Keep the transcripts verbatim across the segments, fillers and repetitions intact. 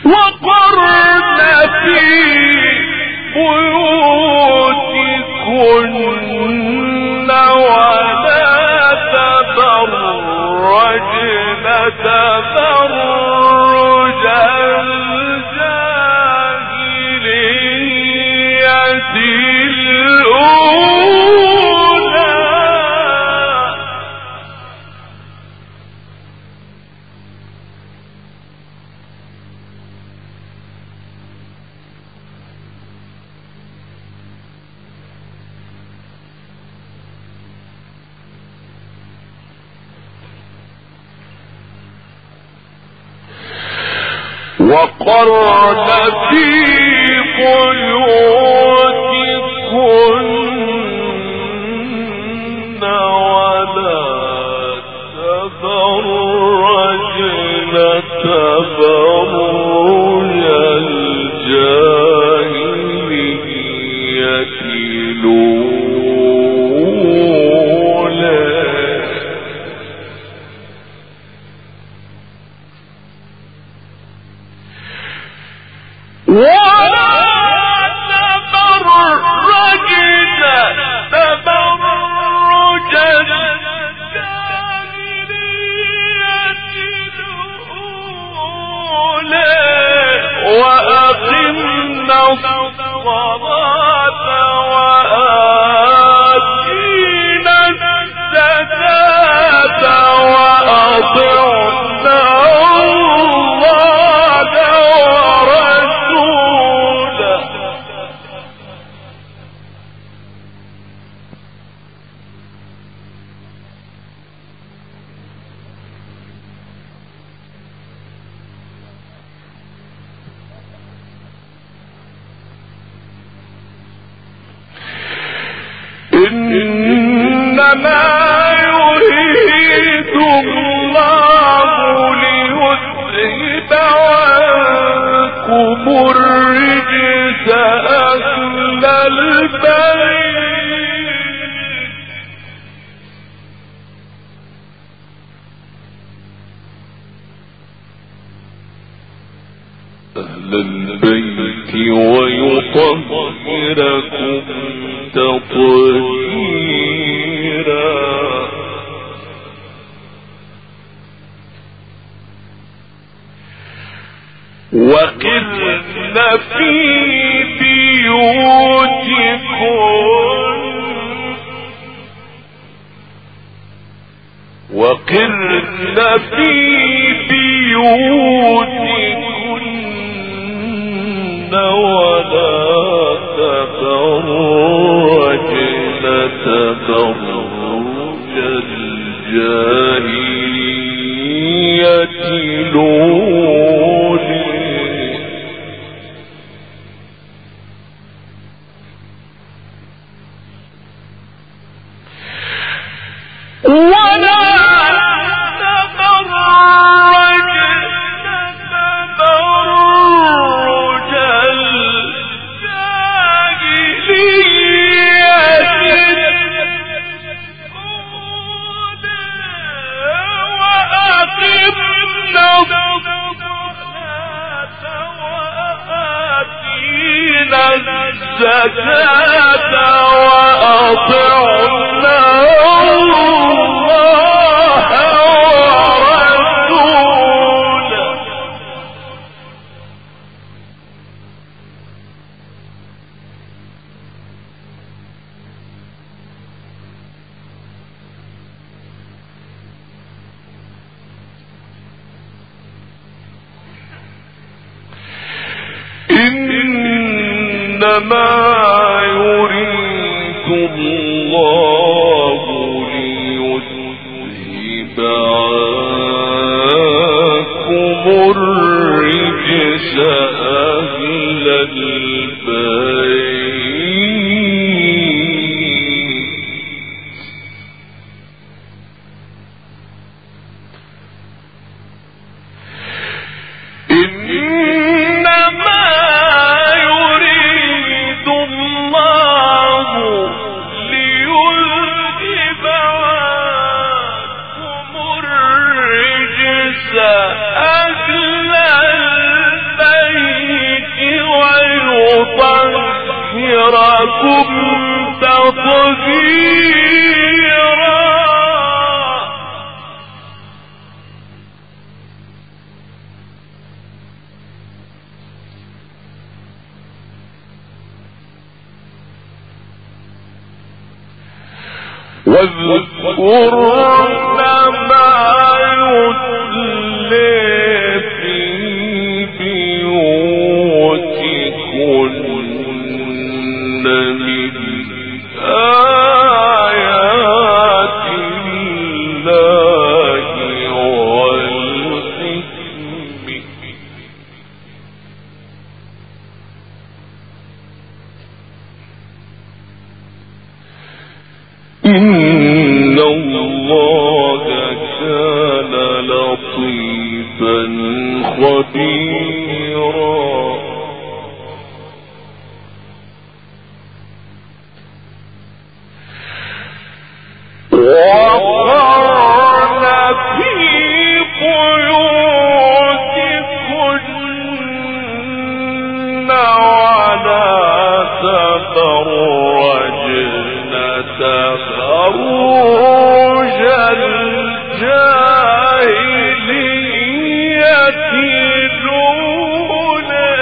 وقرن في بيوتكن ولا تبرجن تبرج الجاهلية الأولى. وقرن في بيوتكن ولا تبرجن تبرج الجاهلية الأولى. ولا تبرجن تبرج الجاهلية الأولى وأقمنا الصلاة وآتينا الزكاة وأطعنا الله ورسوله. إنما يريد الله ليذهب عنكم الرجس أهل البيت أهل البيت ويطهركم تطهيرا. وقرن في بيوتكن وقرن في بيوتكن ولا تبرجن تبرج الجاهلية الأولى. ولا تبرج تبرج الجاهلية الأولى وأقمنا الصلاة وآتينا الزكاة وأطعنا الله ورسوله. إنما يريد الله ليذهب عنكم الرجس أهل البيت أهل البيت تطهيركم تطهيرا واذكرن ما يتلى في بيوتكن من آيات الله والحكمة إن الله كان لطيفا خبيرا وقرن في بيوتكن ولا تبرجن تبرج الجاهلية الأولى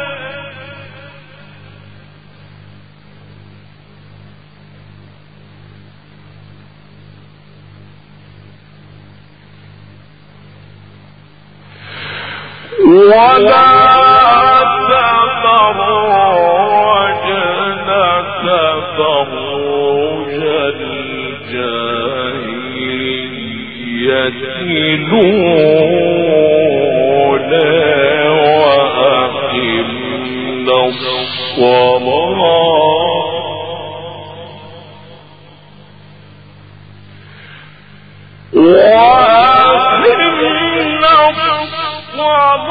ولا تبرجن تبرج الجاهلية الأولى وأقمنا الصلاة وأقمنا الصلاة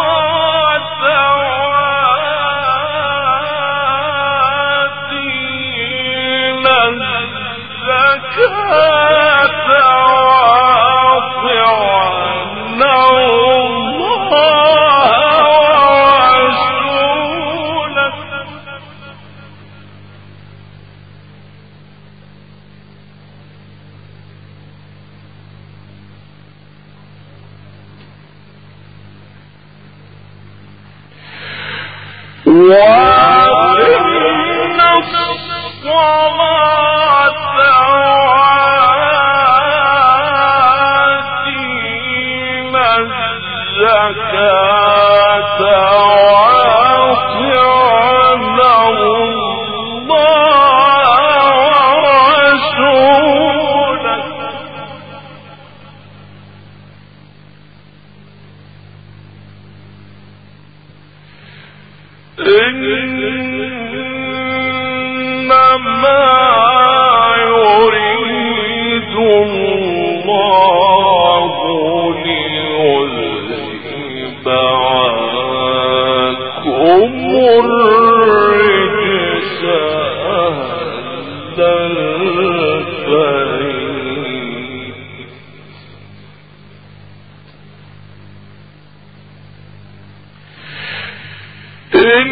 وآتينا الزكاة وأطعنا الله ورسوله وأقمنا الصلاة وآتينا الزكاة وأطعنا الله ورسوله إنما يريد الله ليذهب عنكم الرجس أهل البيت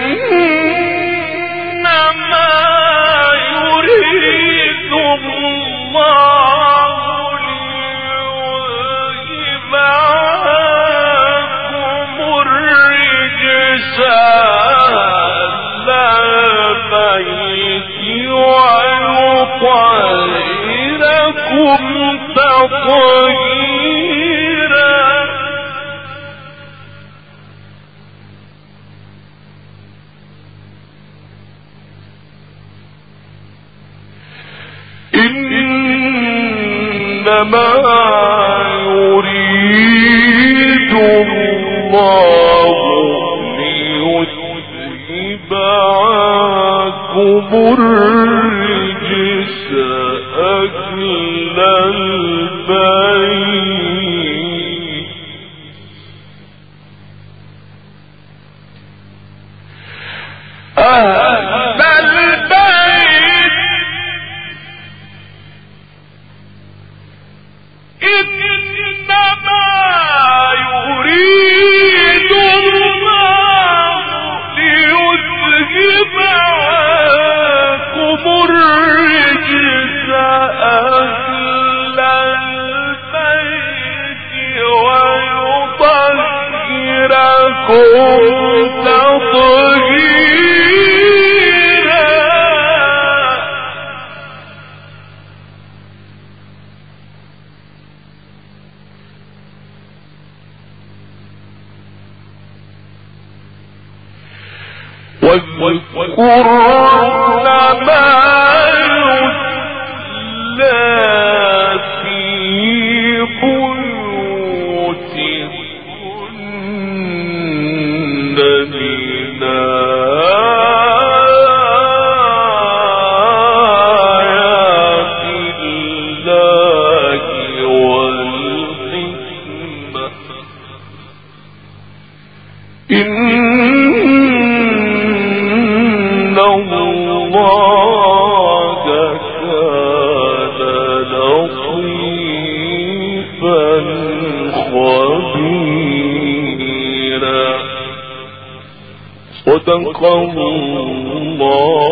إنما يريد الله ليذهب عنكم الرجس أهل البيت ويطهركم تطهيرا إنما يريد الله ليذهب عنكم الرجس أهل البيت أهل البيت إنما يريد الله ليذهب عنكم واذكرن ما يتلى في بيوتكن من آيات الله والحكمة إن الله كان لطيفا خبيرا. صدق الله